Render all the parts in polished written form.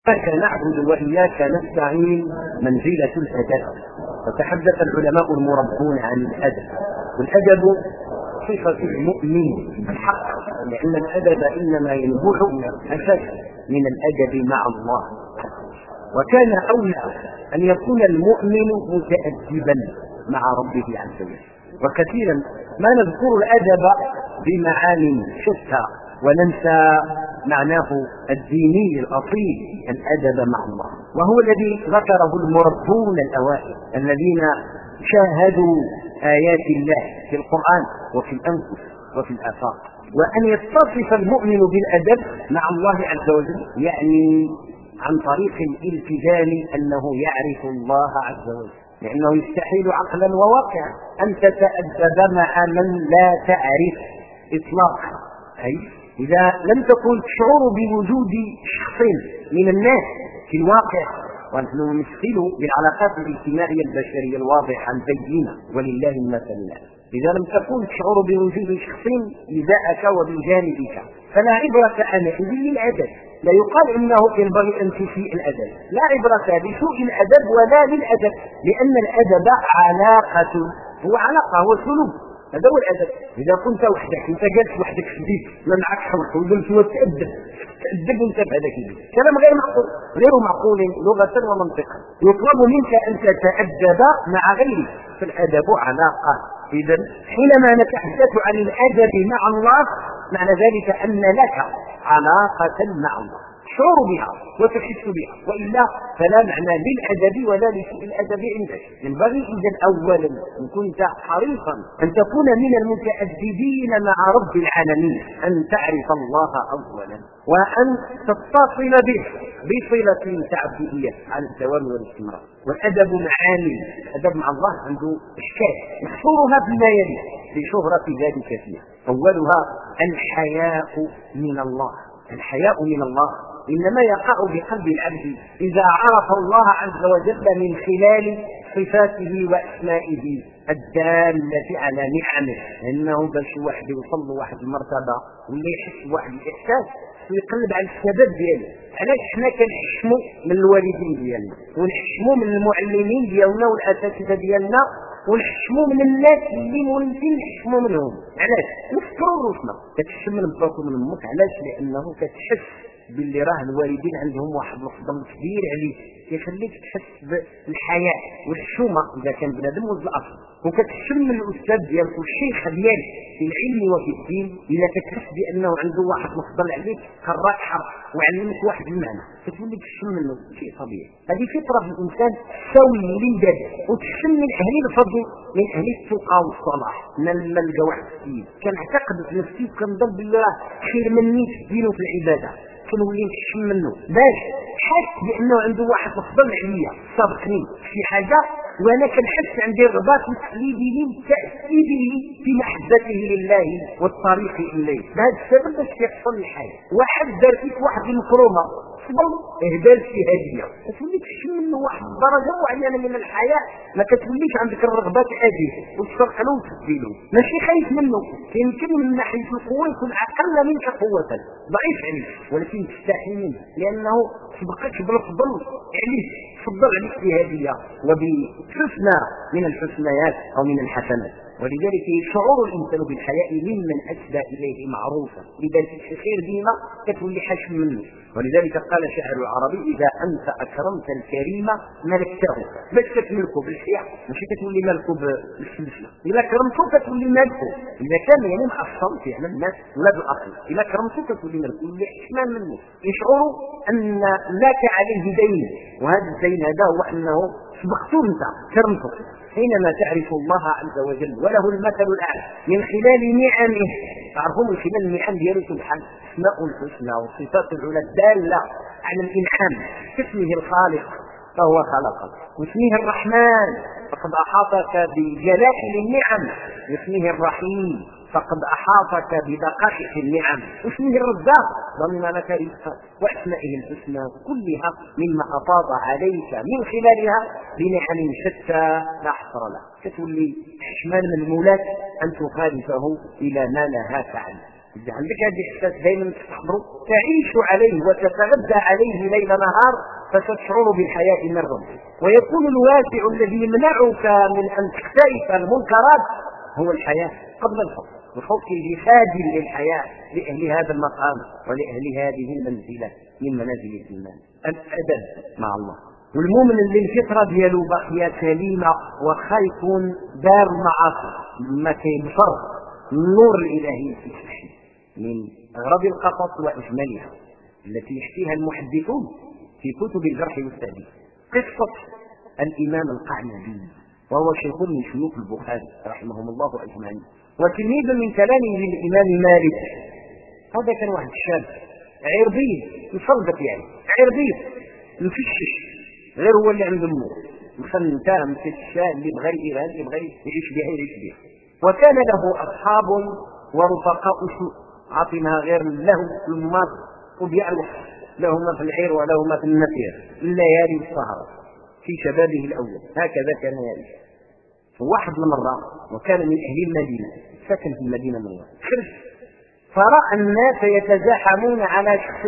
إياك نعبد وإياك نستعين منزلة الأدب. وتحدث العلماء المربون عن الأدب، والأدب صفة المؤمن الحق، لأن الأدب إنما ينبوح أساس من الأدب مع الله. وكان أولى أن يكون المؤمن متأدبا مع ربه عز وجل. وكثيرا ما نذكر الأدب بمعاني شتى وننسى معناه الديني الأصيل، الأدب مع الله، وهو الذي ذكره المربون الأوائل الذين شاهدوا آيات الله في القرآن وفي الأنفس وفي الآفاق. وأن يتصف المؤمن بالأدب مع الله عز وجل يعني عن طريق الالتزام أنه يعرف الله عز وجل، لأنه يستحيل عقلا وواقعا أن تتأدب مع من لا تعرف إطلاقا. أي إذا لم تكن تشعر بوجود شخص من الناس في الواقع، ونحن نمثل بالعلاقات الاجتماعية البشرية الواضحة البينة ولله المثل الأعلى، إذا لم تكن تشعر بوجود شخص لذاك وبجانبك فلا عبرة حينئذ للأدب. لا يقال إنه ينبغي أن تسيء الأدب، لا عبرة بسوء الأدب ولا للأدب، لأن الأدب علاقة، هو علاقة، هو سلوك، هذا هو الأدب. إذا كنت وحدك، أنت جالس وحدك في البيت ما معك حوك وقلت تأدب وأنت بهذاك البيت، كلام غير معقول، غير معقول لغة ومنطقا. يطلب منك أن تتأدب مع غيرك، فالأدب علاقة. إذا حينما نتحدث عن الأدب مع الله معنى ذلك أن لك علاقة مع الله تشعر بها وتحس بها، وإلا فلا معنى للأدب ولا لسوء الأدب عندك. ينبغي إذا أولا إن كنت حريصا أن تكون من المتأدبين مع رب العالمين أن تعرف الله أولا، وأن تتصل به بصلة تعبدية على الدوام والاستمرار. والأدب معاني، الأدب مع الله عنده أشكال محصورها بما يلي لشهرة ذلك فيها. أولها الحياء من الله. الحياء من الله إنما يقع بقلب العبد إذا عرف الله عز وجل من خلال صفاته وأسمائه الدالة على نعمه، لأنه باش واحد يوصل لواحد المرتبة ولا يحس بواحد الإحساس ويقلب على السبب ديالو. علاش حنا كنحشموا من الوالدين ديالنا، ونحشموا من المعلمين ديالنا والأساتذة ديالنا، ونحشموا من الناس اللي مولفين نحشموا منهم؟ علاش؟ نفكروا روحنا. كتحشم من باك ومن امك، علاش؟ لأنه كتحس باللي راه الوالدين عندهم واحد الفضل كبير عليك، يخليك تحس بالحياة والحشومة إذا كان بنادم ولا الأصل. وكتحشم من الأستاذ ديالك والشيخ ديالك في العلم وفي الدين، إذا كتحس بأنه عنده واحد الفضل عليك قراك حرف وعلمك واحد المعنى، كتولي تحشم منه، شيء طبيعي. هذه فطرة في الإنسان تساوي الوليدات. وتحشم من أهل الفضل، من أهل التقى والصلاح. لما نلقى واحد السيد كنعتقد في نفسي وكنظن بالله خير مني في الدين وفي العبادة، كنولي نحشم منه باش حاسس بانه عنده واحد الفضل عليا سابقني في حاجه، وانا كنحس عندي رغبه في تقليده وتاكيده في محبته لله والطريق اليه. بهذا السبب باش يحصل الحاجه. واحد دار فيك واحد المكرمه صبر اهدى في هديه، كتولي تحشم منه واحد الدرجه معينه من الحياه، ما كتوليش عندك الرغبات هذه وتفرق له وتديله. ماشي خايف منه، يمكن من ناحيه القوه يكون اقل منك قوه، ضعيف عليك، ولكن تستحي منه لانه سبقك بالفضل عليك، فضل عليك بهديه وبحسنى من الحسنيات او من الحسنات. ولذلك شعور الانسان بالحياء ممن اسدى اليه معروفا، لذلك الخير ديما كتولي حشم منه. ولذلك قال شاعر العربي: اذا انت اكرمت الكريم ملكته. باش كتملكه بالحياء ماشي كتولي مالكه بالسلسله، اذا كرمته كتولي مالكه، اذا كان يعني محصل فعلا الناس ولا بالاصل، اذا كرمته كتولي مالكه بالاحتمال منه، يشعر ان لك عليه دين، وهذا الدين هذا هو انه سبقته انت كرمته. حينما تعرف الله عز وجل وله المثل الأعلى من خلال نعمه، تعرفون من خلال النعم ديالو سبحانه، اسماء الحسنى والصفات العلى الدالة على الإنعام، كاسمه الخالق فهو خلقك، واسمه الرحمن فقد أحاطك بجلائل النعم، واسمه الرحيم فقد أحاطك بدقائق النعم، واسمه الرزاق ضمن لك رزقك، وأسمائه الحسنى كلها مما أفاض عليك من خلالها بنعم شتى لا حصر لها. كتولي حشمان من مولاك أن تخالفه إلى ما نهاك عنه. إذا عندك هذا الإحساس دائما تستحضره تعيش عليه وتتغذى عليه ليل نهار فستشعر بالحياة مرة. ويكون الواسع الذي يمنعك من أن تختلف المنكرات هو الحياة قبل الخوف. الخوف يجي خادم للحياة لأهل هذا المقام ولأهل هذه المنزلة من منازل الإيمان. الأدب مع الله، والمؤمن اللي الفطرة ديالو باقية سليمة وخا يكون دار معاصي ما كيبصر النور الإلهي في الشيء من أغرب القصص وأجملها التي يحكيها المحدثون في كتب الجرح والتعديل قصة الإمام القعنبي، وهو شيخ من شيوخ البخاري رحمهم الله أجمعين وتلميذ من كلامه للإمام مالك. هذا كان واحد الشاب عربي مصلبت، يعني عربي مفشش غير هو اللي عنده الموت مخنتاه مثل الشاه اللي بغى يديرها اللي بغى يعيش بها يعيش بها. وكان له أصحاب ورفقاء سوء عاطينها غير له الماط وبيعرف لهما في العير ولهما في النفير الليالي والسهر في شبابه الأول. هكذا كان يعيش. واحد المرة وكان من أهل المدينة سكن في المدينة من خرج فرأى الناس يتزاحمون على شخص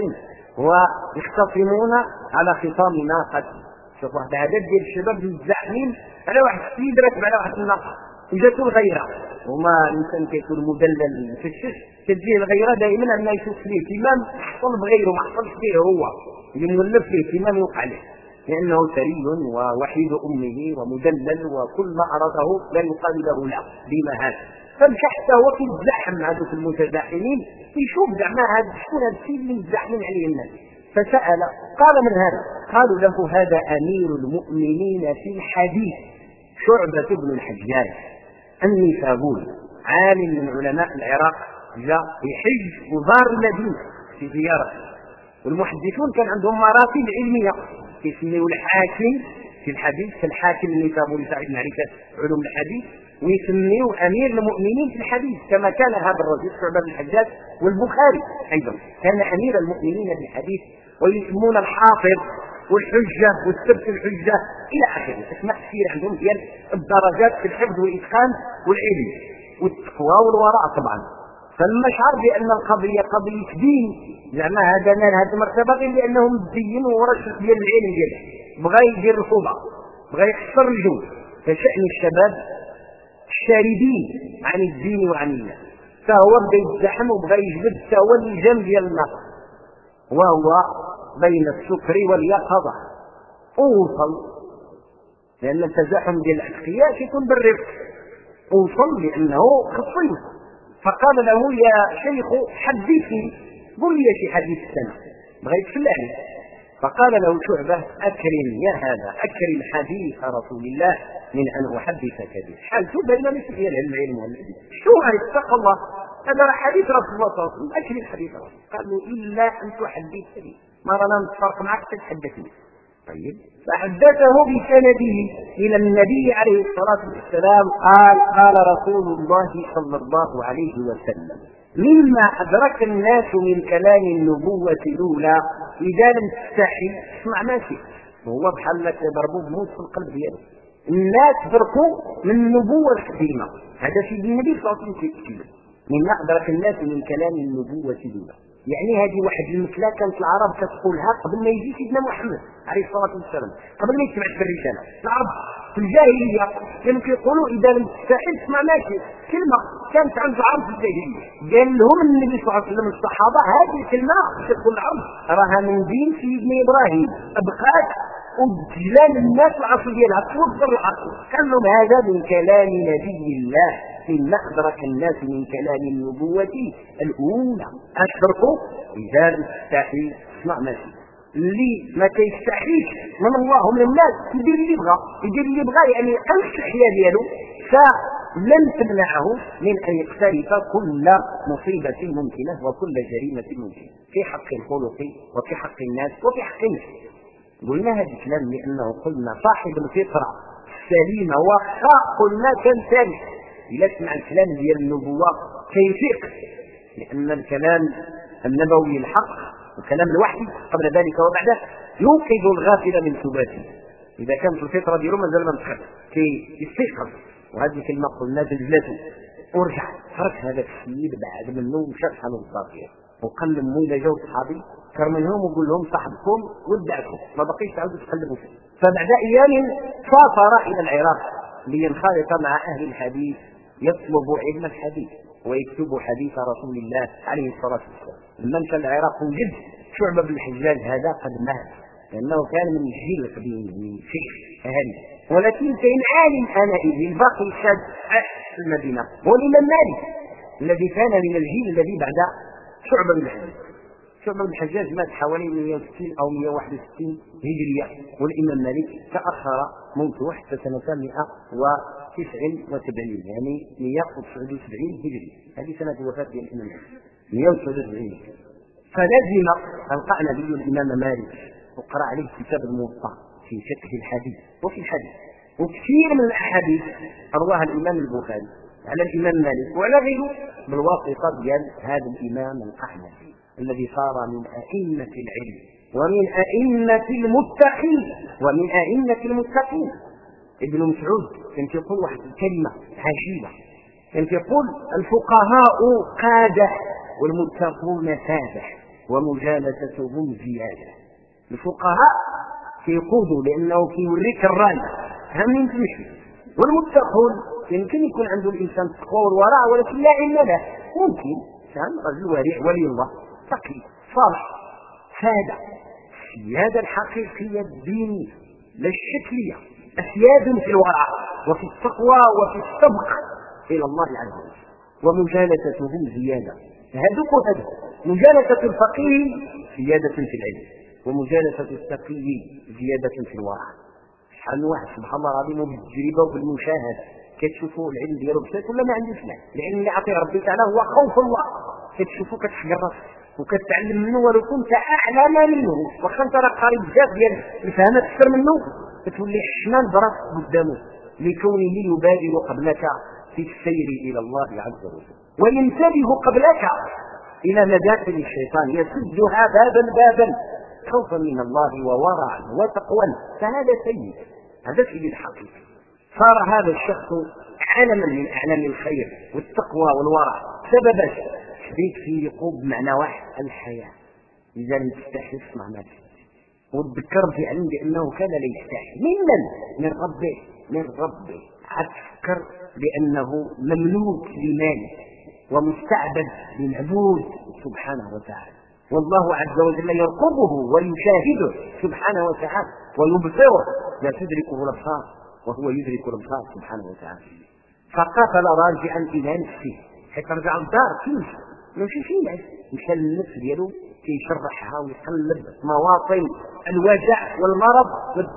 ويختصمون على خصام ناقة. شوف واحد عدد ديال الشباب متزاحمين على واحد السيد راكب على واحد الناقة وجاته الغيرة، وما الإنسان كيكون مدلل في الشش تجيه الغيرة دائما أن يشوف فيه اهتمام حصل بغيره ما حصلش فيه هو اللي مولف فيه اهتمام يوقع له لأنه ثري ووحيد أمه ومدلل وكل ما أراده لا يقابله له بما هذا. فمشى حتى هو كيتزاحم مع ذوك المتزاحمين يشوف زعما هذا شكون هذا الشيء اللي متزاحمين عليه الناس. فسأل قال من هذا؟ قالوا له هذا أمير المؤمنين في الحديث شعبة بن الحجاج النيسابوري عالم من علماء العراق جاء يحج وزار المدينة في زيارة. والمحدثون كان عندهم مراتب علمية يسميوا الحاكم في الحديث كالحاكم النيسابوري صاحب معرفة علوم الحديث، ويسميوا أمير المؤمنين في الحديث كما كان هذا الرجل شعبة بن الحجاج. والبخاري أيضا كان أمير المؤمنين في الحديث، ويسمون الحافظ والحجة والسبت الحجة إلى آخره. اسماء كثير عندهم ديال الدرجات في الحفظ والإتقان والعلم والتقوى والوراء طبعا. فلما شعر بأن القضية قضية دين زعما هذا نال هذه المرتبة غير لأنهم مزينوا ورش ديال العلم دياله بغى يدير الفوضى بغى يكسر الجو. فشأن الشباب الشاردين عن الدين وعن الله فهو بدا يتزاحم وبغى يجبد حتى هو اللجام ديال النقص وهو بين السكر واليقظة. اوصل لأن التزاحم ديال الأشقياء يكون بالرفق، اوصل لأنه خصيص. فقال له يا شيخ حدثني قل لي شي حديث السنة بغيت في الله. فقال له شعبة أكرم يا هذا أكرم حديث رسول الله من أن أحدثك به. حالته بين مثل العلم والحديث شو اتق الله هذا حديث رسول الله صلى الله عليه وسلم أكرم حديث رسول الله. قال له إلا أن تحدثني ما رانا نتفرق معك تتحدثني. طيب فحدثه بسنده إلى النبي عليه الصلاة والسلام قال قال رسول الله صلى الله عليه وسلم مما أدرك الناس من كلام النبوة الأولى إذا لم تستحي اسمع ما شئت. هو بحال لك ضربوه موت في القلب ديالو. الناس دركوا من النبوة القديمة هذا في النبي صلى الله عليه وسلم مما أدرك الناس من كلام النبوة الأولى. يعني هذه واحد المثلة كانت العرب كتقولها قبل ما يجي سيدنا محمد عليه الصلاة والسلام قبل ما يتبعث بالرسالة. العرب في الجاهلية كانوا كيقولوا إذا لم تستحي اسمع ما شئت. كلمة كانت عند العرب في الجاهلية قال لهم النبي صلى الله عليه وسلم الصحابة هذه الكلمة تقول العرب راها من دين سيدنا إبراهيم أبقات وجلال الناس العصر ديالها توفر العصر. قال لهم هذا من كلام نبي الله مما أدرك الناس من كلام النبوة الأولى. أشركوا إذا لم تستحي اسمع ما شئت. اللي ما كيستحيش من الله ومن الناس يدير اللي بغى يدير اللي بغى يعني يقلش الحياة ديالو فلن تمنعه من أن يقترف كل مصيبة ممكنة وكل جريمة ممكنة في حق الخلق وفي حق الناس وفي حق النفس. قلنا هذا الكلام لأنه قلنا صاحب الفطرة السليمة وخا قلنا كان ثاني إلا تسمع الكلام ديال النبوة كيفيق لأن الكلام النبوي الحق وكلام الوحي قبل ذلك وبعده يوقظ الغافل من ثباته. إذا كانت الفطرة ديالو مازال ما متخلف كيستيقظ وهذه الكلمة قلنا زلزلته ورجع ترك هذا السيد بعد منه ومشى شحال الضرير وقال لهم إذا جاوا صحابي كر منهم وقول لهم صاحبكم ودعكم ما بقيش تعودوا تقلبوا فيه. فبعد أيام سافر إلى العراق لينخرط مع أهل الحديث يطلب علم الحديث ويكتب حديث رسول الله عليه الصلاة والسلام. لما مشى العراق وجد شعبة بن الحجاج هذا قد مات لأنه كان من الجيل القديم من شيخ أهلي، ولكن كان عالم آنئذ الباقي شاد في المدينة هو الإمام مالك الذي كان من الجيل الذي بعد شعبة بن الحجاج. شعبة بن الحجاج مات حوالي 160 أو 161 هجرية، والإمام مالك تأخر موته حتى سنة 179 يعني 179 هجري، هذه سنة وفاة الإمام مالك 179. فلازم ألقى نبي الإمام مالك وقرأ عليه كتاب الموطأ في فقه الحديث وفي الحديث، وكثير من الأحاديث أرواها الإمام البخاري على الإمام مالك وعلى غيره بالواسطة ديال هذا الإمام الأحنفي الذي صار من أئمة العلم ومن أئمة المتقين. ابن مسعود كان يقول واحد الكلمة عجيبة، كان يقول الفقهاء قادة والمتقون سادة ومجالستهم زيادة. الفقهاء كيقودوا لأنه كيوريك الراي هم تمشي، والمتقون يمكن يكون عنده الإنسان التقوى والورع ولكن لا علم له، ممكن كان رجل ورع ولي الله تقي صالح سادة. السيادة الحقيقية الدينية لا الشكلية، أسياد في الورع وفي التقوى وفي السبق إلى الله عز وجل، ومجالستهم زيادة. هذوك مجالسة الفقيه زيادة في العلم، ومجالسة التقي زيادة في الورع. شحال من واحد سبحان الله العظيم بالتجربة وبالمشاهدة كتشوفوا العلم ديالو بسيط ولا ما عندوش العلم. العلم اللي عطيه ربي تعالى هو خوف الله، كتشوفوا كتحقر وكتعلم منه ولو كنت أعلم منه، واخا انت راه قريب بزاف ديال الفهم أكثر منه كتولي حشمان براسك قدامه لكونه يبادر قبلك في السير إلى الله عز وجل وينتبه قبلك إلى مداخل الشيطان يسدها بابا خوفا من الله وورعا وتقوى. فهذا سيد، هذا سيد الحقيقي. صار هذا الشخص علما من أعلام الخير والتقوى والورع سببا شريك في يقوم بمعنى واحد الحياة. إذا لم تستحي اسمع ما تستحي، وتذكر في علم بأنه كان لا يستحي من ربه أتذكر بأنه مملوك لماله ومستعبد للعبود سبحانه وتعالى، والله عز وجل يرقبه ويشاهده سبحانه وتعالى ويبصره، لا تدركه الأبصار وهو يدرك الأبصار سبحانه وتعالى. فقاتل راجعا إلى نفسه حتى رجع الدار كيمشي ماشي فيه، مشى للنفس ديالو كيشرحها ويقلب مواطن الوجع والمرض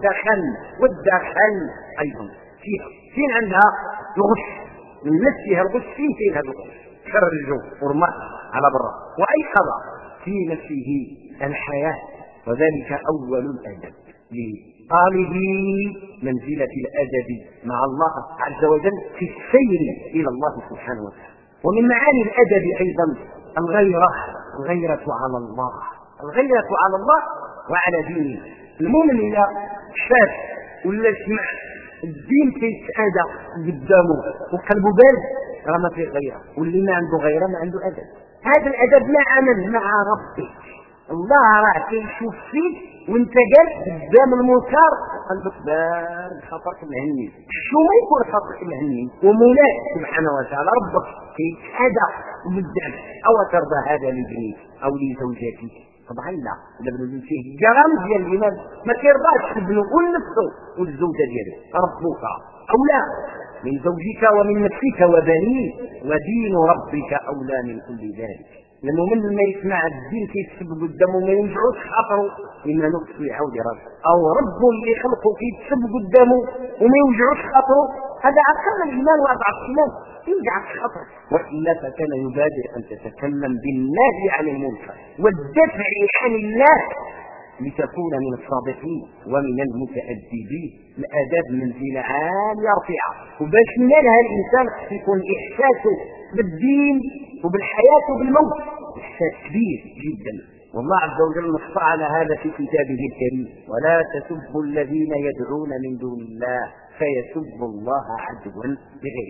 والدخل أيضا فين عندها الغش من نفسها، الغش فين هذا الغش خرجه ورمى على برا وأيقظ في نفسه الحياة. وذلك أول الأدب لطالب منزلة الأدب مع الله عز وجل في السير إلى الله سبحانه وتعالى. ومن معاني الأدب أيضا الغيرة على الله، الغيرة على الله وعلى دينه. المؤمن إذا شاف ولا سمع الدين كيتأذى قدامه وقلبه بارد راه ما فيه غيره، واللي ما عنده غيره ما عنده أدب. هذا الأدب مع ربك. الله راه كيشوف فيك وانت جالس قدام المنكر قلبك بارد خاطرك مهني، شو ما يكون خاطرك مهني ومولاك سبحانه وتعالى ربك كيتأذى قدامك. أو ترضى هذا لابنك أو لزوجتك؟ طبعا لا، الا بنقول فيه جرام ديال الإيمان ما كيرضاش ابنه ونفسه والزوجه ديالو. ربك اولى من زوجك ومن نفسك وبنيك ودين ربك اولى من كل ذلك. لانه من ما يسمع الدين كيتسب قدامه ما ينجعوش خاطره اما نفسه يعاود راسه، او ربه اللي خلقه كيتسب قدامه وما يوجعوش خاطره، هذا اقل الايمان واضعف الايمان يوجعك خاطره. والا فكان يبادر ان تتكلم بالنهي عن المنكر والدفع عن الله لتكون من الصادقين ومن المتأدبين. الاداب منزله عاليه رفيعه، وباش ينالها الانسان يكون احساسه بالدين وبالحياه وبالموت احساس كبير جدا. والله عز وجل نص على هذا في كتابه الكريم: ولا تسبوا الذين يدعون من دون الله فيسبوا الله عدوا بغيره.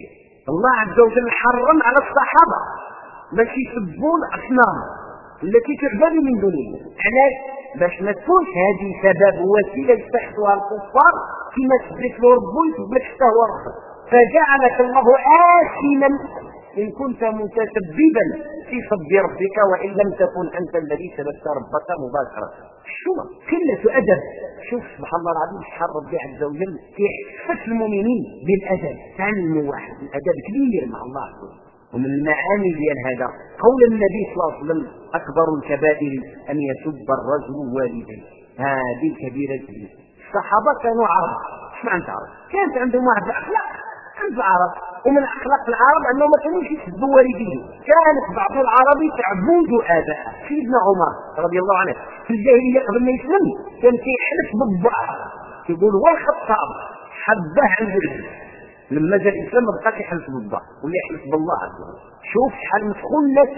الله عز وجل حرم على الصحابة باش يسبوا الأصنام التي تعبد من دون الله. علاش؟ باش ما تكونش هذه سبب وسيلة يستحقها الكفار كما سبت له ربه يثبت حتى هو ربه. فجعلك الله آثما إن كنت متسببا في صد ربك وإن لم تكن أنت الذي سببت ربك مباشرة. شو قلة أدب. شوف سبحان الله العظيم شحال ربي عز وجل يحفز المؤمنين بالأدب. تعلموا واحد الأدب كبير مع الله عز وجل. ومن المعاني ديال هذا قول النبي صلى الله عليه وسلم أكبر الكبائر أن يسب الرجل والديه. هذه كبيرة جدا. الصحابة كانوا عرب. ايش معنى عرب؟ كانت عندهم واحد الأخلاق عند العرب، ومن أخلاق العرب أنهم ما كانوش يسبوا والديهم. كانت بعض العرب تعبد آباء. سيدنا عمر رضي الله عنه في الجاهلية قبل ما يسلم كان كيحلف بالضعف، يقول والخطاب حبه عند الرجل. لما جاء الإسلام ما بقاش يحلف بالضعف ولا يحلف بالله عز وجل. شوف شحال مسخون الناس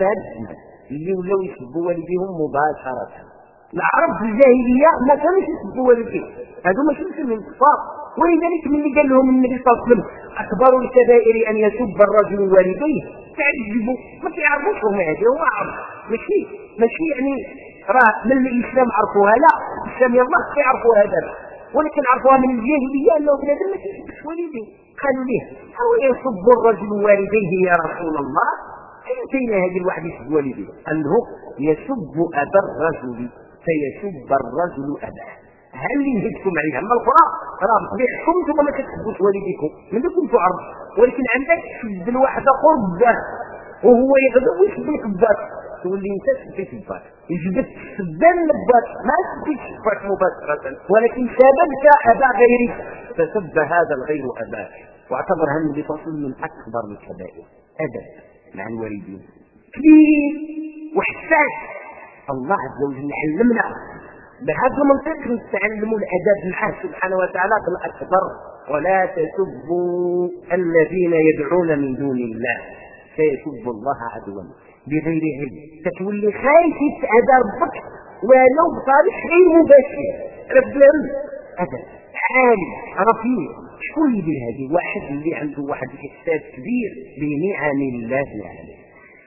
اللي ولاو يسبوا والديهم مباشرة. العرب في الجاهلية ما كانوش يسبوا والديهم، هذو ماشي مسلمين كفار. ولذلك من اللي قال لهم النبي صلى الله عليه وسلم أكبر الكبائر أن يسب الرجل والديه تعجبوا، ما كيعرفوش هما هذه. هو عرب ماشي يعني راه من الإسلام عرفوها، لا الإسلام يلا كيعرفوا هذا، ولكن عرفوها من الجاهلية أنه بنادم ما كيسبش والديه. قالوا ليه أو يسب الرجل والديه يا رسول الله؟ أين هذه الواحد يسب والديه؟ أنه يسب أبا الرجل فيسب الرجل أباه. هل اللي نهدكم عليها اما الاخرى راه بطبيعتكم انتم ما كتسبوش والديكم من كنتم عرب، ولكن عندك تسب الواحد قربه وهو يغضب ويسبك بباك تولي انت سبيت بباك. يجبد السبان لباك ما سبيتش بباك مباشره، ولكن سببت ابا غيرك فسب هذا الغير اباك. واعتبرها النبي صلى الله عليه وسلم من اكبر الكبائر. ادب مع الوالدين كبير وحساس. الله عز وجل علمنا بهذا المنطق نتعلموا الادب معه سبحانه وتعالى بالاكبر. ولا تسبوا الذين يدعون من دون الله فيسبوا الله عدوا بغير علم. تتولي خايف يتأذى ربك ولو بطريق غير مباشر. رب ادب عالي رفيع. شكون يدير هذه؟ واحد اللي عنده واحد الاحساس كبير بنعم الله عليه.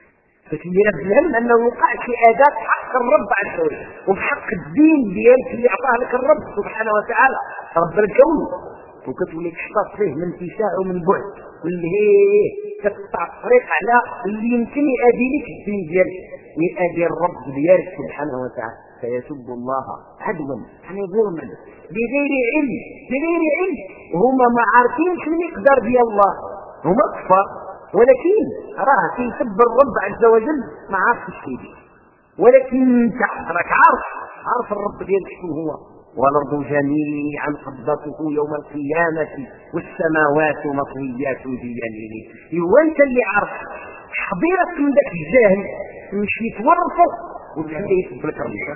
فتولي رب العلم انه يوقع في اداب حق الرب عز وجل وبحق الدين ديالك اللي اعطاه لك الرب سبحانه وتعالى رب الكون، وكتولي تحتاط فيه من اتساع ومن بعد واللي هي تقطع الطريق على اللي يمكن يؤدي لك الدين ديالك ويؤدي الرب ديالك سبحانه وتعالى. فيسب الله عدوا يعني ظلما بغير علم وهما ما عارفينش المقدار ديال الله. هما كفار ولكن راه كيسب الرب عز وجل ما عارفش شيء، ولكن انت راك عارف الرب ديالك شنو هو. والارض جميعا قبضته يوم القيامه والسماوات مطويات بيمينه. هو انت اللي عارف. حضيرك من ذاك الجاهل مشي يتورطوا وتخليه يسب لك ربي.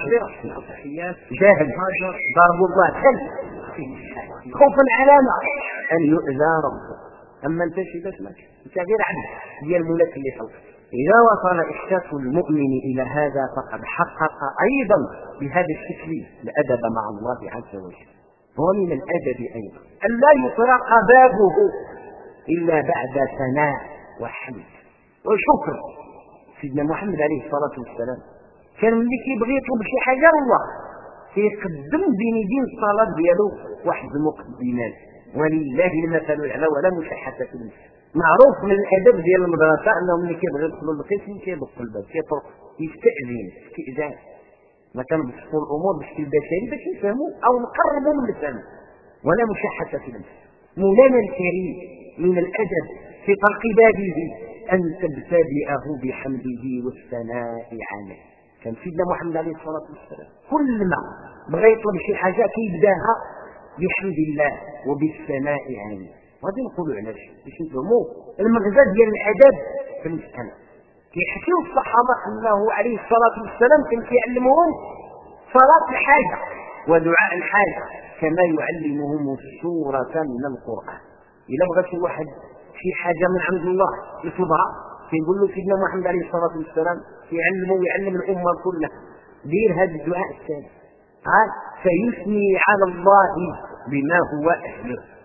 جاهل ضرب الله خوفا علامه ان يؤذى ربه. اما انت شي باش ماشي انت غير عبد ديال الملك اللي خلق. اذا وصل احساس المؤمن الى هذا فقد حقق ايضا بهذا الشكل الادب مع الله عز وجل. هو من الادب ايضا ان لا يطرق بابه الا بعد ثناء وحمد وشكر. سيدنا محمد عليه الصلاه والسلام كان ملي كيبغي يطلب شي حاجه الله كيقدم بين يدين الصلاه ديالو واحد المقدمات. ولله المثل الاعلى ولا مشحة في المثل. معروف من الادب ديال المدرسه انهم ملي كيبغيو يدخلوا للقسم كيدق الباب كيطرق يستاذن استئذان. ما كنبسطوا الامور بشكل بشري باش يفهموا او نقربوا من الفهم. ولا مشحة في المثل. مولانا الكريم من الادب في طرق بابه ان تبتدئه بحمده والثناء عليه. كان سيدنا محمد عليه الصلاه والسلام كل ما بغى يطلب شي حاجه كيبداها بحمد الله وبالثناء عليه. غادي نقولوا علاش باش نفهموا المغزى ديال الادب في المساله. كيحكيو الصحابه انه عليه الصلاه والسلام كان كيعلمهم صلاه الحاجه ودعاء الحاجه كما يعلمهم السوره من القران. الا بغى شي واحد شي حاجه من عند الله يطلبها كيقول له سيدنا محمد عليه الصلاه والسلام يعلمه ويعلم الامه كلها دير هذا الدعاء الثاني. قال فيثني على الله بما هو أهله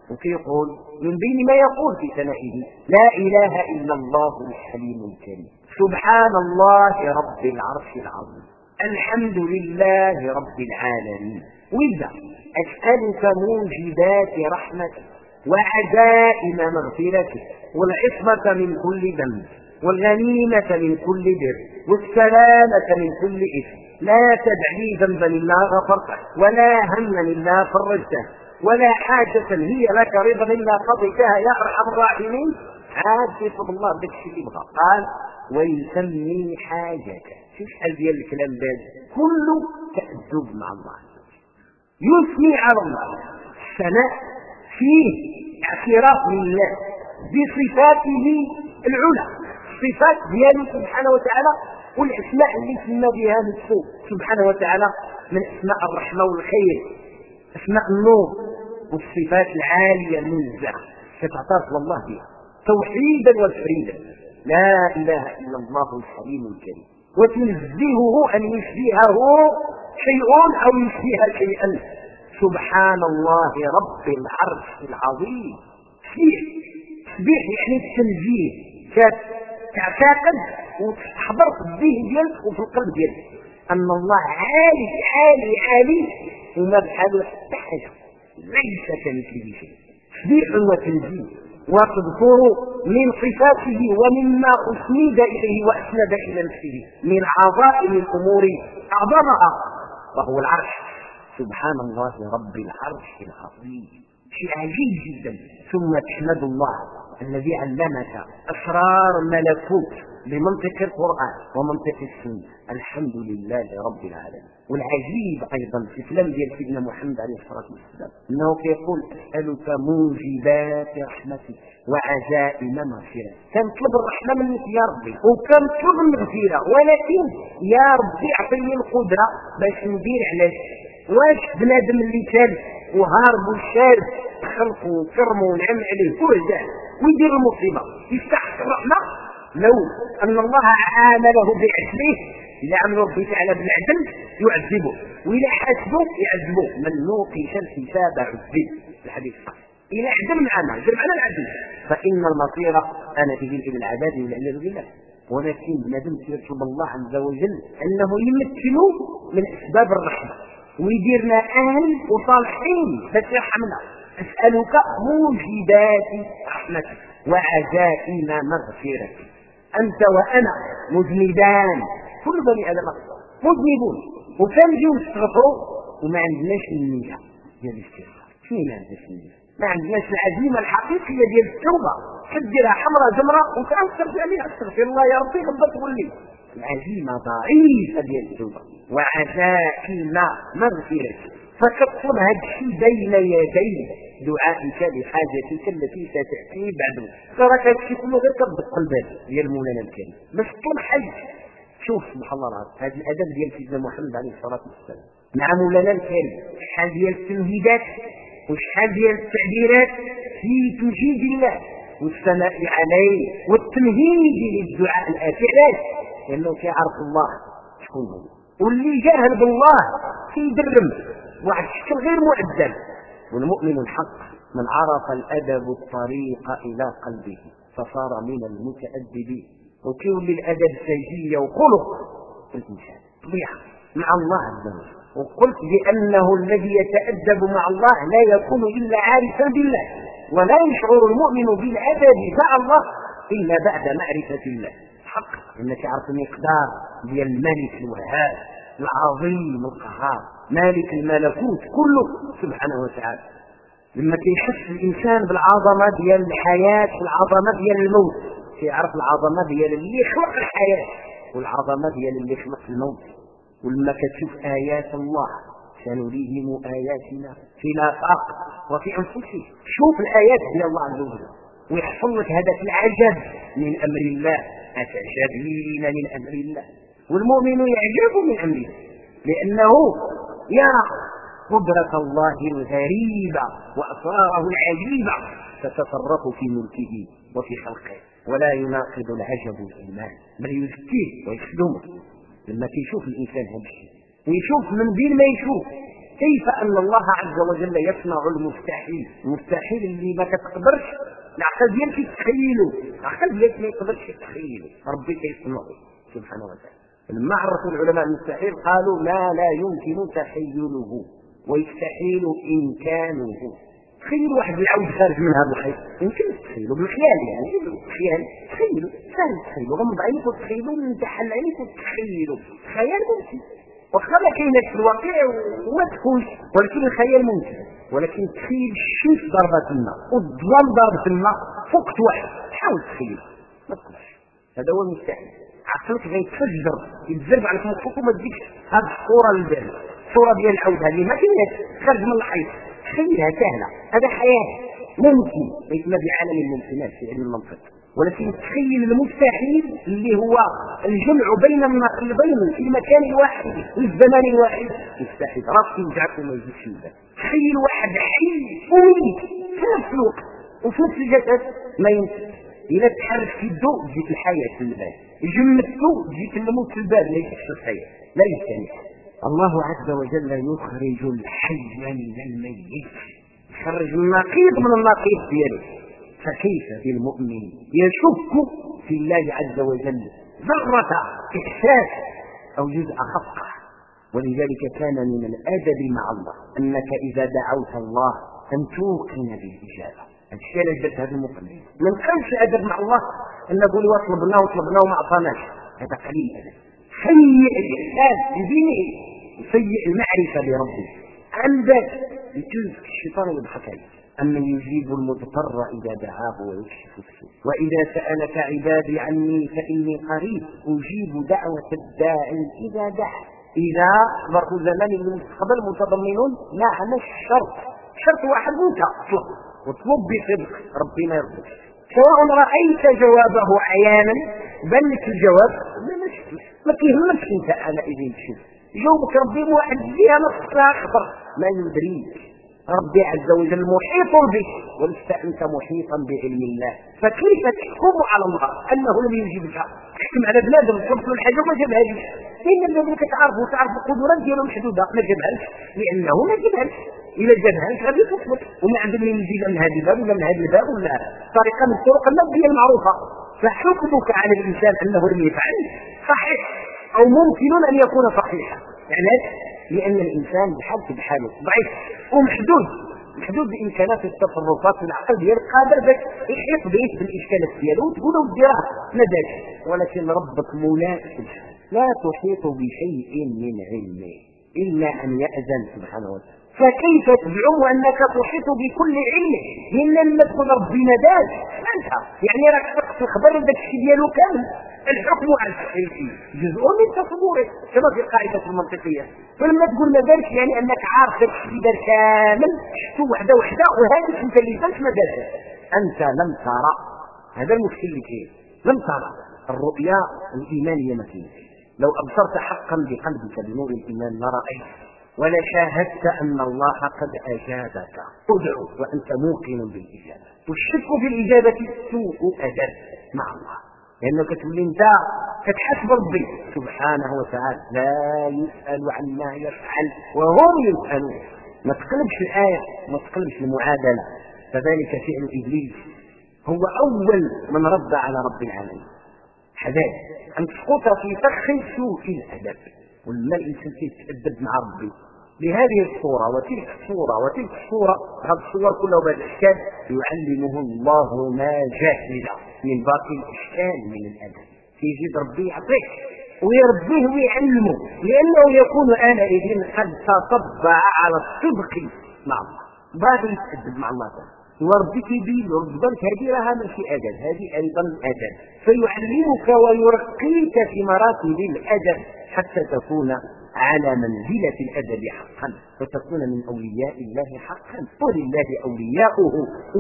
وكيقول من بين ما يقول في ثنائه لا إله إلا الله الحليم الكريم، سبحان الله رب العرش العظيم، الحمد لله رب العالمين. وإذا أسألك موجبات رحمتك وعزائم مغفرتك والعصمة من كل ذنب والغنيمة من كل بر والسلامة من كل إثم، لا تدع لي ذنبا إلا غفرته ولا هما إلا فرجته ولا حاجة هي لك رضا إلا قضيتها يا أرحم الراحمين. عاد في فضل الله بدك الشيء يبغى قال ويسمي حاجته. شوف شحال ديال الكلام ده كله تأدب مع الله، يثني على الله، الثناء فيه اعتراف لله بصفاته العلى، الصفات دياله سبحانه وتعالى والاسماء اللي سمى بها نفسه سبحانه وتعالى من اسماء الرحمه والخير، اسماء النور والصفات العاليه المنزهه تتعترف والله بها توحيدا وتفريدا. لا اله الا الله الحليم الكريم، وتنزهه ان يشبهه شيء او يشبه شيئا. سبحان الله رب العرش العظيم. تسبيح يعني التنزيه، تعتقد وتحضر في الذهن ديالك وفي القلب ديالك ان الله عالي عالي عالي وما بحاله حتى حاجه، ليس كمثله شيء. تسبيح وتنزيه وتذكر من صفاته ومما اسند اليه واسند الى نفسه من عظائم الامور اعظمها وهو العرش. سبحان الله رب العرش العظيم، شيء عجيب جدا. ثم تحمد الله الذي علمك اسرار الملكوت بمنطق القران ومنطق السنه، الحمد لله رب العالمين. والعجيب ايضا في كلام ديال سيدنا محمد عليه الصلاه والسلام انه كيقول اسالك موجبات رحمتك وعزائم مغفرتك. كنطلب الرحمه منك يا ربي وكنطلب المغفره، ولكن يا ربي اعطيني القدره باش ندير علاش واش بنادم اللي كان وهارب وشارب خلقه وكرمه ونعم عليه ورجع ويدير المصيبه يستحق الرحمه؟ لو ان الله عامله بعدله، اذا عمل ربي تعالى بالعدل يعذبه والى حاسبه يعذبه، من نوقش الحساب عذب. الحديث الصحيح الى عدل معنا جمع على العدل فان المصير انا تجي الى العذاب والعياذ بالله. ولكن بنادم يطلب الله عز وجل انه يمكنه من اسباب الرحمه ويديرنا اهل وصالحين باش يرحمنا. اسالك موجبات رحمتك وعزائم مغفرتك. انت وانا مذنبان، كل بني ادم مذنبون وكنجيو نستغفروا وما عندناش النيه ديال الاستغفار. فين عندنا النيه؟ ما عندناش العزيمه الحقيقيه ديال التوبه. تديرها حمراء زمراء وتنصر عليها استغفر الله يا ربي غلطت ولي. العزيمه ضعيفه ديال التوبه وعزائم مغفرتك. فكتطلب هذا الشيء بين يدي دعائك لحاجتك التي ستاتي بعد. تراك هذا الشيء كله غير كتدق الباب ديال مولانا الكريم باش تطلب حاجه. شوف سبحان الله هذا الادب ديال سيدنا محمد عليه الصلاه والسلام مع مولانا الكريم، شحال ديال التمهيدات وشحال ديال التعبيرات في تجيد الله والثناء عليه والتمهيد للدعاء الاتي. علاش؟ لانه كيعرف الله شكون هو، واللي جاهل بالله كيدرم واحد الشكل غير معدل. والمؤمن الحق من عرف الادب الطريق الى قلبه فصار من المتادبين. وكيولي الادب سجيه وخلق في الانسان طبيعه مع الله عز وجل. وقلت بانه الذي يتادب مع الله لا يكون الا عارفا بالله، ولا يشعر المؤمن بالادب مع الله الا بعد معرفه الله حق. انك عرف المقدار ديال الملك الوهاب العظيم القهار مالك الملكوت كله سبحانه وتعالى. لما كيحس الانسان بالعظمه ديال الحياه والعظمه ديال الموت كيعرف العظمه ديال اللي خلق الحياه والعظمه ديال اللي خلق الموت. ولما كتشوف ايات الله سنريهم اياتنا في الافاق وفي انفسهم، شوف الايات ديال الله عز وجل ويحصل لك هذاك العجب من امر الله. اتعجبين من امر الله؟ والمؤمن يعجب من امره لانه يرى قدرة الله الغريبة وأسراره العجيبة تتصرف في ملكه وفي خلقه، ولا يناقض العجب الإيمان بل يزكيه ويخدمه. لما يشوف الإنسان هذا الشيء ويشوف من بين ما يشوف كيف أن الله عز وجل يصنع المستحيل اللي ما تقدرش العقل ديالك يتخيله، العقل ديالك ما يقدرش يتخيله، ربي كيصنعه سبحانه وتعالى. لما عرفوا العلماء المستحيل قالوا ما لا يمكن تخيله ويستحيل إمكانه. تخيل واحد العود خارج من هذا الحيط، يمكن تخيله بالخيال، يعني بالخيال تخيله، سهل تخيله، غمض عينيك وتخيله، من تحل عينيك وتخيله، خيال ممكن. وخا ما كاينش في الواقع وما تكونش، ولكن الخيال ممكن. ولكن تخيل الشمس ضربت الماء والظلام ضربت الماء فوق واحد، حاول تخيل ما تقدرش، هذا هو المستحيل. عقلك غيتفجر يتزرب على فوق وما تجيكش هذه الصوره للبال، الصوره ديال العود هذه ما كايناش خارج من الحيط، تخيلها سهله، هذا حياه ممكن يسمى بعالم الممكنات في علم المنطق. ولكن تخيل المستحيل اللي هو الجمع بين النقيضين في المكان الواحد في الزمان الواحد مستحيل، راسك يوجعك وما يجيش البال. تخيل واحد حي وميت في نفس الوقت وفي نفس الجسد، ما يمكن. إذا تحرك في الضوء تجيك الحياة في البال، جمدته تجيك الموت في البال، لا يكفي الحياة، لا يستمع. الله عز وجل يخرج الحي من الميت، يخرج النقيض من النقيض دياله. فكيف بالمؤمن يشك في الله عز وجل ذرة إحساس أو جزء خطأ؟ ولذلك كان من الأدب مع الله أنك إذا دعوت الله أن توقن بالإجابة. الشيء اللي جبت هذا المقدمة من كانش أدب مع الله أن نقول وطلبناه وما أعطاناش، هذا قليل أدب. سيء الإحساس بدينه وسيء المعرفة بربه. عندك يجوز الشيطان يضحك عليك. أمن يجيب المضطر إذا دعاه ويكشف السوء وإذا سألك عبادي عني فإني قريب أجيب دعوة الداعي إذا دعا. إذا ظرف زمان المستقبل متضمنون معنى الشرط، شرط واحد منك واطلب بصدق ربنا يرضيك، سواء رأيت جوابه عيانا بل لك الجواب ما كيهمكش انت انا اذا تشوف جاوبك ربي واحد فيها نص اخضر ما يدريك. ربي عز وجل محيط بك ولست انت محيطا بعلم الله، فكيف تحكم على الله انه لم يجيبك؟ تحكم على بنادم تطلب له الحاجه وما جابهاش، لان الذي كتعرف القدرات ديالو محدوده، ما جابهاش لانه ما جابهاش. إذا جابهاش غادي تطلب وما عندنا يجي من هذا الباب ولا من هذا الباب ولا طريقه من الطرق الماديه المعروفه. فحكمك على الانسان انه لم يفعل صحيح او ممكن ان يكون صحيحا، يعني لان الانسان بحاله ضعيف ومحدود بامكانات التصرفات والعقل ديالك قادر باش يحيط به بالاشكالات ديالو وتقول له ديرها ما دارش. ولكن ربك مناسب لا تحيط بشيء من علمه الا ان ياذن سبحانه وتعالى. فكيف تزعم انك تحيط بكل علم من لما تكون ربي نداك انت؟ يعني راك تخبر داك الشيء ديالو كامل. الحكم على الشيء جزء من تصوره كما في القاعده المنطقيه، فلما تقول ما دارش يعني انك عارف داك الشيء دار كامل، شفتو وحده وهذيك انت اللي درت ما دارش، انت لم ترى. هذا المشكل اللي كاين، لم ترى الرؤيا الايمانيه ما كاينش. لو ابصرت حقا بقلبك بنور الايمان لرايت ولا شاهدت أن الله قد أجابك. ادعو وأنت موقن بالإجابة. والشك في الإجابة سوء أدب مع الله، لأنك تقول أنت تتحسب ربي سبحانه وتعالى لا يسأل عما يفعل وهم يسألون. ما تقلبش الآية وما تقلبش المعادلة. فذلك فعل إبليس هو أول من رد على رب العالمين. حذار أن تسقط في فخ سوء الأدب. ولما الإنسان يتأدب مع ربي بهذه الصورة وتلك الصورة وتلك الصورة، هذه الصور كلها بهذا الإشكال يعلمه الله ما جهل من باقي الإشكال من الأدب. يجد ربي يعطيك ويربيه ويعلمه، لأنه يكون آنئذ قد تطبع على الصدق مع الله، باغي يتأدب مع الله تعالى وربك يبين ربك هذه راها ماشي أدب، هذه أيضا أدب، فيعلمك ويرقيك في مراتب الأدب حتى تكون على منزلة الأدب حقا وتكون من أولياء الله حقا. ولله أولياؤه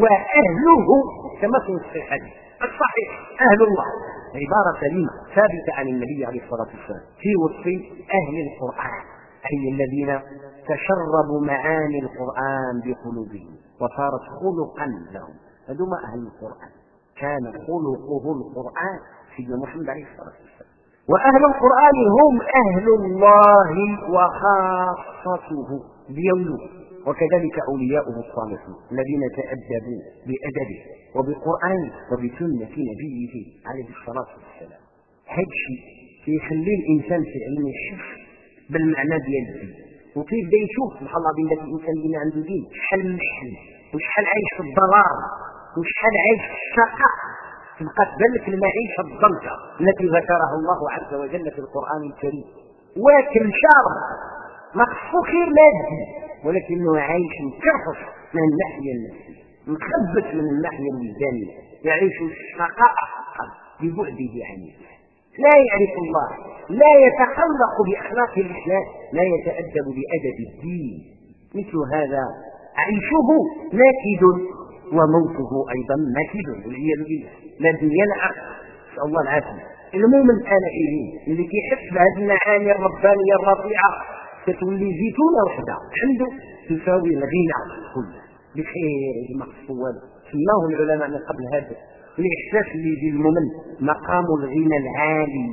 وأهله كما في الصحيح أهل الله، عبارة كلمة ثابتة عن النبي عليه الصلاة والسلام في وصف أهل القرآن، أي الذين تشربوا معاني القرآن بقلوبهم وصارت خلقا لهم. هذوما أهل القرآن، كان خلقه القرآن سيدنا محمد عليه الصلاة والسلام. وأهل القرآن هم أهل الله وخاصته. ديالو. وكذلك أولياؤه الصالحون الذين تأدبوا بأدبه وبقرآنه وبسنة نبيه عليه الصلاة والسلام. هذا الشيء كيخلي الإنسان فعلا يحس بالمعنى ديال الدين، وكيف بدا يشوف سبحان الله بين ذاك الإنسان اللي عنده دين شحال محل وشحال عايش في الضلال وشحال عايش في الشقاء. تبقى تبان لك المعيشة الضنكة التي ذكرها الله عز وجل في القرآن الكريم. واكل شارب ما خصو خير مادي، ولكنه عايش مكرفص من الناحية النفسية، مخبت من الناحية الوجدانية، يعيش الشقاء ببعده عن الله، لا يعرف الله، لا يتخلق بأخلاق الإسلام، لا يتأدب بأدب الدين. مثل هذا عيشه ناكد وموته أيضا ناكد والعياذ بالله. لا دنيا لا آخرة، نسأل الله العافية. المؤمن آلئه اللي كيحس بهذه المعاني الربانية الرفيعة تتولي زيتونة وحده عنده تساوي الغنى كله بخير المقصود. سماه العلماء من قبل هذا الإحساس اللي يجي المؤمن مقام الغنى العالي.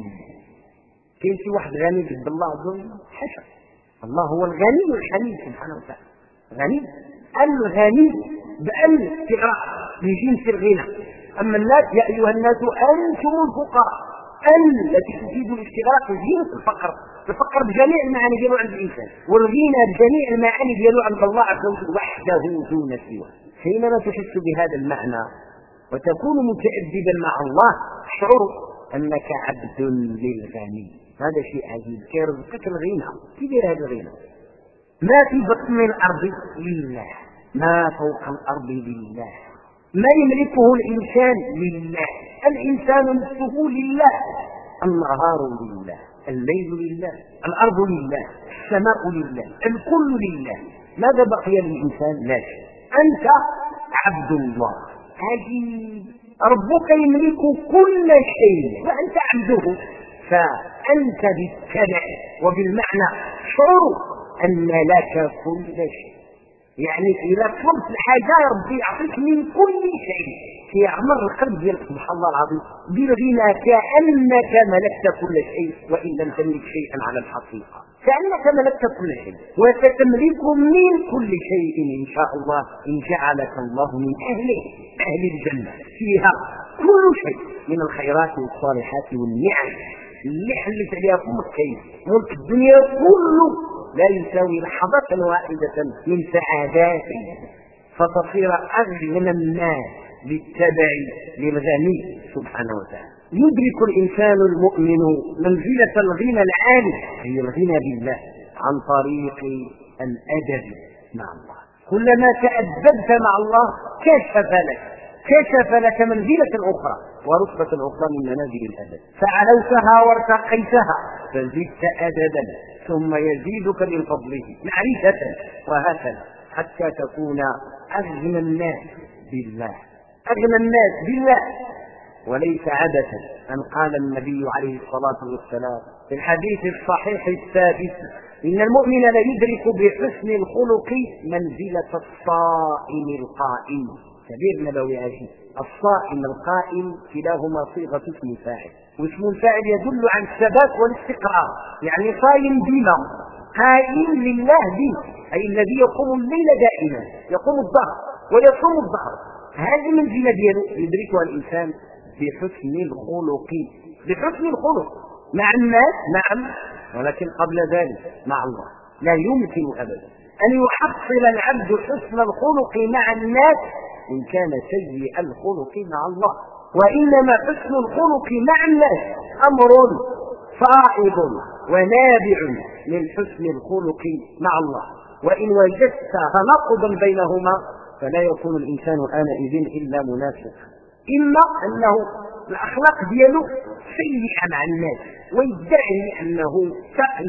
كاين شي واحد غني جد الله أظن حاشا، الله هو الغني الحميد سبحانه وتعالى. غني الغني بأن استغراق يجي في الغنى. أما الناس يا أيها الناس أنتم الفقراء، التي تفيد الاستغراق وزينة الفقر. الفقر بجميع المعاني ديالو عند الإنسان، والغنى بجميع المعاني ديالو عند الله عز وجل وحده دون سواه. حينما تحس بهذا المعنى وتكون متأدبا مع الله تشعر أنك عبد للغني. هذا شيء عجيب، كيرزقك الغنى. كيف يدير هذا الغنى؟ ما في بطن الأرض لله، ما فوق الأرض لله، ما يملكه الإنسان لله، الإنسان نفسه لله، النهار لله، الليل لله، الأرض لله، السماء لله، الكل لله. ماذا بقي للإنسان؟ لا شيء. أنت عبد الله. عجيب، ربك يملك كل شيء وأنت عبده، فأنت بالتبع وبالمعنى شعور أن لك كل شيء. يعني إذا طلبت الحاجة ربي يعطيك من كل شيء، يعمر القلب ديالك سبحان الله العظيم بالغنى كأنك ملكت كل شيء وإن لم تملك شيئا على الحقيقة، كأنك ملكت كل شيء وستملك من كل شيء إن شاء الله، إن جعلك الله من أهل الجنة فيها كل شيء من الخيرات والصالحات والنعم اللي حلت عليها أمك. كيف ملك الدنيا كله لا يساوي لحظة واحدة من سعاداته، فتصير أغنى الناس بالتبع للغني سبحانه وتعالى. يدرك الإنسان المؤمن منزلة الغنى العالي، هي الغنى بالله عن طريق الأدب مع الله. كلما تأدبت مع الله كشف لك منزلة أخرى ورتبة أخرى من منازل الأدب، فعلوتها وارتقيتها فزدت أدبا ثم يزيدك من فضله معرفة، وهكذا حتى تكون أغنى الناس بالله، أغنى الناس بالله وليس عبثا. أن قال النبي عليه الصلاة والسلام في الحديث الصحيح الثابت: إن المؤمن ليدرك بحسن الخلق منزلة الصائم القائم. كبير نبوي عجيب. الصائم القائم كلاهما صيغة اسم فاعل، واسم الفاعل يدل عن الثبات والاستقرار، يعني صائم بما قائم لله به، أي الذي يقوم الليل دائما، يقوم الظهر ويصوم الظهر. هذه المنزلة ديالو يدركها الإنسان بحسن الخلق، بحسن الخلق مع الناس نعم، ولكن قبل ذلك مع الله. لا يمكن أبدا أن يحصل العبد حسن الخلق مع الناس إن كان سيء الخلق مع الله، وإنما حسن الخلق مع الناس أمر صائب ونابع من حسن الخلق مع الله. وإن وجدت تناقضا بينهما فلا يكون الإنسان آنئذ إلا منافق، إما أنه الأخلاق دياله سيئة مع الناس ويدعي أنه تقي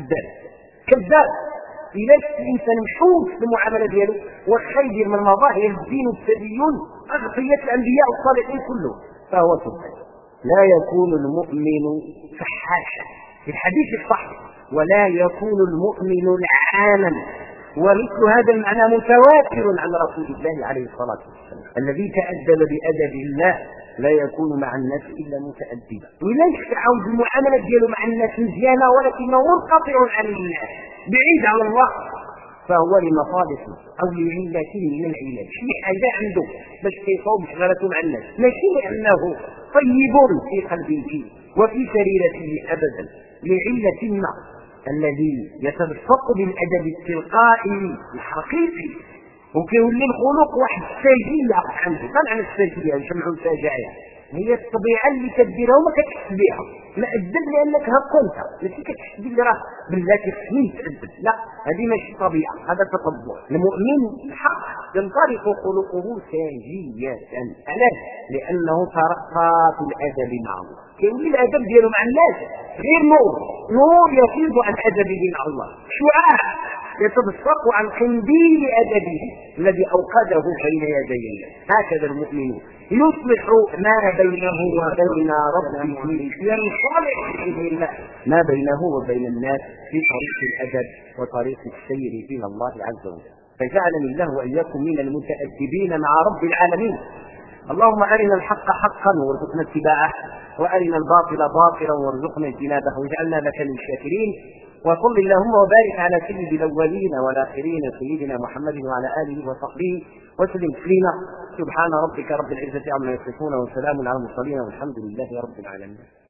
كذاب. إذا الإنسان مشوش في المعاملة دياله والخير من مظاهر الدين التدين أغطية الأنبياء والصالحين كله فهو كذاب. لا يكون المؤمن فحاشا في الحديث الصحيح، ولا يكون المؤمن لعانا. ومثل هذا المعنى متواتر عن رسول الله عليه الصلاة والسلام: الذي تأدب بأدب الله لا يكون مع الناس إلا متأدبا. وليس عاوز المعاملة دياله مع الناس مزيانة ولكنه منقطع عن الناس بعيد عن الله، فهو لمصالح أو لعلة من العلل، شي حاجة عنده باش كيصوب شغلته مع الناس، ماشي لأنه طيب في قلبه وفي سريرته أبدا، لعلة ما. الذي يتبسط بالأدب التلقائي الحقيقي وكيولي الخلق واحد السجية عنده. طبعا السجية نسمعوا سجايا هي الطبيعة اللي كديرها وما كتحس بها، لا أدب لأنك هكونتها ماشي كتحس بلي راه بلاتي خصني تأدب، لا هذه ماشي طبيعة، هذا تطبع. المؤمن الحق ينطلق خلقه ساجية. علاش؟ لأنه ترقى في الأدب مع الله، كيولي الأدب ديالو مع الناس غير نور يفيض عن أدبه مع الله، شعاع يتبسط عن قنديل أدبه الذي أوقده بين يدي الله. هكذا المؤمن يصلح ما بينه وبين ربه، ينصلح بإذن الله ما بينه وبين الناس في طريق الأدب وطريق السير إلى الله عز وجل. فجعلني الله وإياكم من المتأدبين مع رب العالمين. اللهم أرنا الحق حقا وارزقنا اتباعه، وأرنا الباطل باطلا وارزقنا اجتنابه، واجعلنا لك من الشاكرين. وصل اللهم وبارك على سيد الأولين والآخرين سيدنا محمد وعلى آله وصحبه وسلم تسليما. سبحان ربك رب العزة عما يصفون وسلام على المرسلين والحمد لله رب العالمين.